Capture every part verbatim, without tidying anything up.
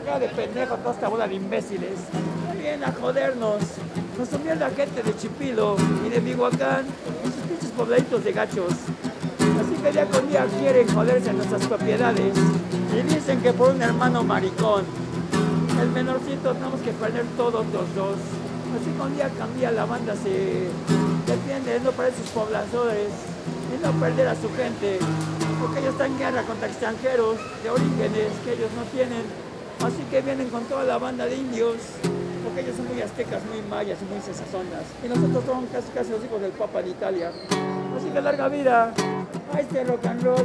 cara de pendejo, toda esta bola de imbéciles. Vienen a jodernos. Nos unió la gente de Chipilo y de Mihuacán, esos pinches pobladitos de gachos. Así que día con día quieren joderse en nuestras propiedades y dicen que por un hermano maricón, el menorcito, tenemos que perder todos los dos. Así que un día cambia, la banda se defiende de no perder sus pobladores y no perder a su gente, porque ellos están en guerra contra extranjeros de orígenes que ellos no tienen. Así que vienen con toda la banda de indios, porque ellos son muy aztecas, muy mayas y muy cesazonas. Y nosotros somos casi casi los hijos del Papa de Italia. Así que larga vida a este rock and roll.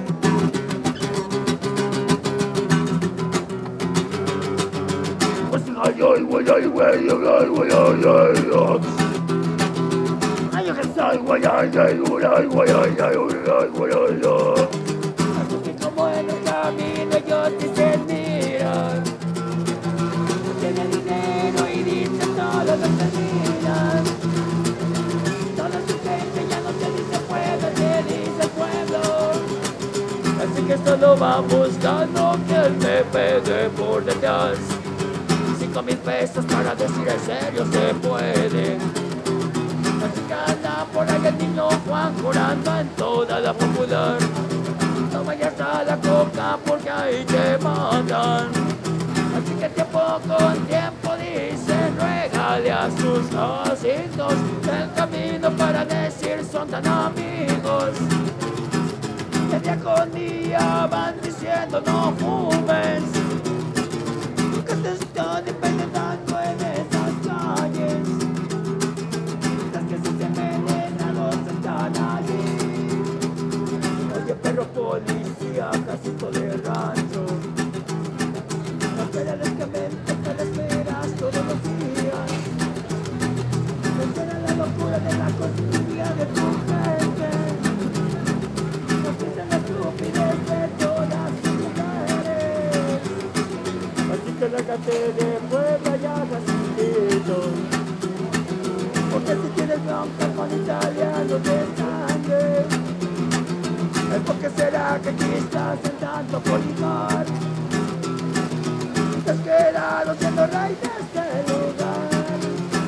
Así que como en el camino yo te admiro, tiene dinero y dice todo lo que mira. Toda su gente ya no te dice pueblo, te dice pueblo. Así que solo va buscando que él me pegue por detrás. Cinco mil pesos para decir en serio se puede. Así que anda por ahí el niño Juan jurando en toda la popular. No vayas a la coca porque ahí te matan. Así que tiempo con tiempo dicen, ruégale a sus vecinos el camino para decir son tan amigos. Que día con día van diciendo no fumes, que te están envenenando en esas calles. Las que se te envenenados están allí. Oye perro policía, casito de rancho, no quieres que mente que le esperas todos los días. No espera la locura de la costilla de tu gente. No piensa la estupidez de todas sus mujeres. Así que lárgate de Puebla ya casito, porque si tienes bronca con italianos de sangre, es porque será que aquí estás en tanto policar. Te has quedado siendo rey de este lugar.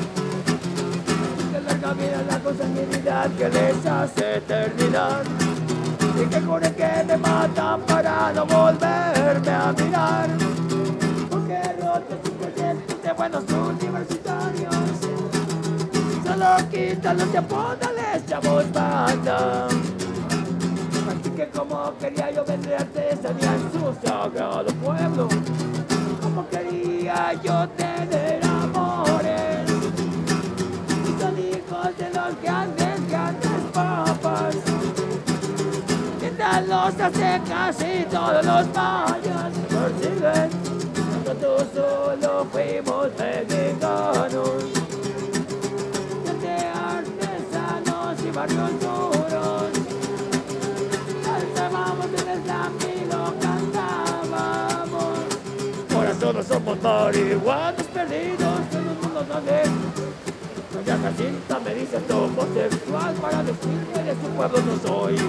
Que larga vida la consanguinidad que les hace eternidad. Y que jure que me matan para no volverme a mirar. Porque he roto cinco cientos de buenos universitarios. Solo quítalos y apóndales chavos banda. Así que como quería yo vender artesanía en su sagrado pueblo, como quería yo tener amores. Y son hijos de los grandes, grandes papas. Mientras los aztecas y todos los mayas persiguen, nosotros solo fuimos mexicanos. Desde artesanos y barrios duros, alzábamos el slam y lo cantábamos. Ahora todos somos marihuanos perdidos en un mundo donde doña Jacinta me dice homosexual para decirme de su pueblo no soy.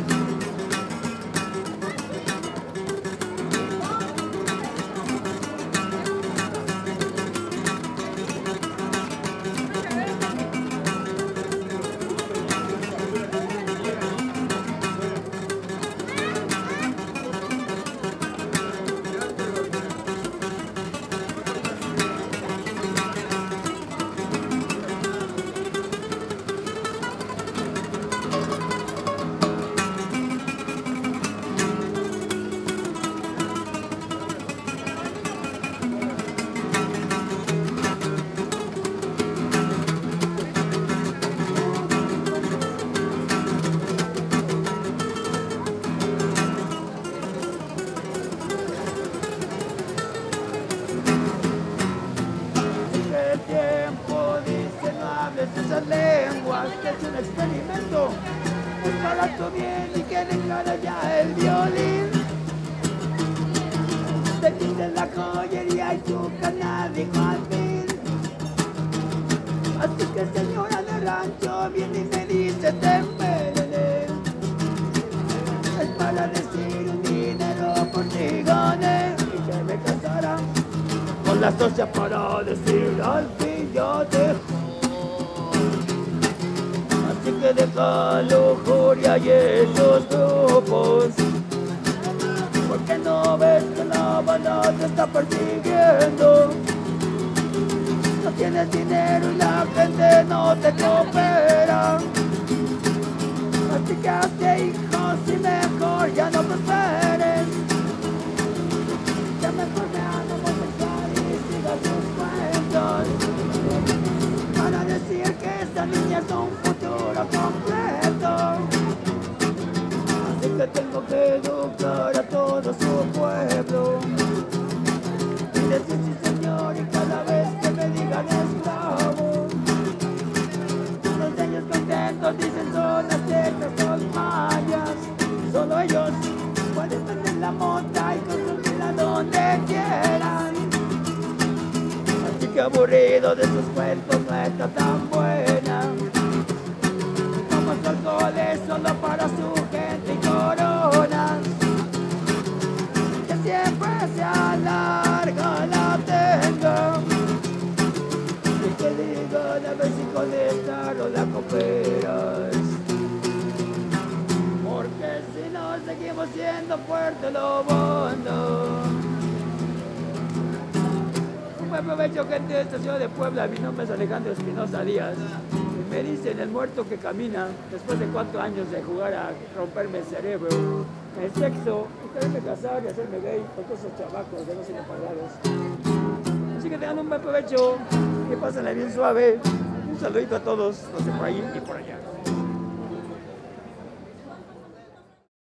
Esas lenguas, que es un experimento, es para tu bien y que declara ya el violín. Te quiten la joyería y tu canal dijo al fin. Así que señora de rancho viene y me dice te envenené. Es para decir un dinero por ti gané y que me casara esto sea para decir al fin ya dejó. Así que deja lujuria y esos grupos, porque no ves que la banda te está persiguiendo. No tienes dinero y la gente no te coopera. Así que hazte hijos y mejor ya no prosperes. Ya mejor sean homosexuales y sigan sus cuentos. Para decir que esta niña es un futuro completo. Así que tengo que educar a todo su pueblo. Y decir sí señor y cada vez que me digan esclavo. Los niños contentos dicen son aztecas, son mayas. Solo ellos pueden vender la mota y consumirla donde quieran. Así que aburrido de sus cuentos no está tan buena. Como su alcohol es solo para su gente y coronas. Que siempre se alarga la tenga. Y que digan a ver si con esta no la cooperas. Porque si no seguimos siendo fuertes lo bondo. Un buen provecho, gente de esta ciudad de Puebla. Mi nombre es Alejandro Espinosa Díaz. Y me dicen el muerto que camina después de cuatro años de jugar a romperme el cerebro, el sexo, y quererme casar y hacerme gay con todos esos chavacos que no sirven pagados. Así que tengan un buen provecho, que pásenla bien suave. Un saludito a todos los de por ahí y por allá.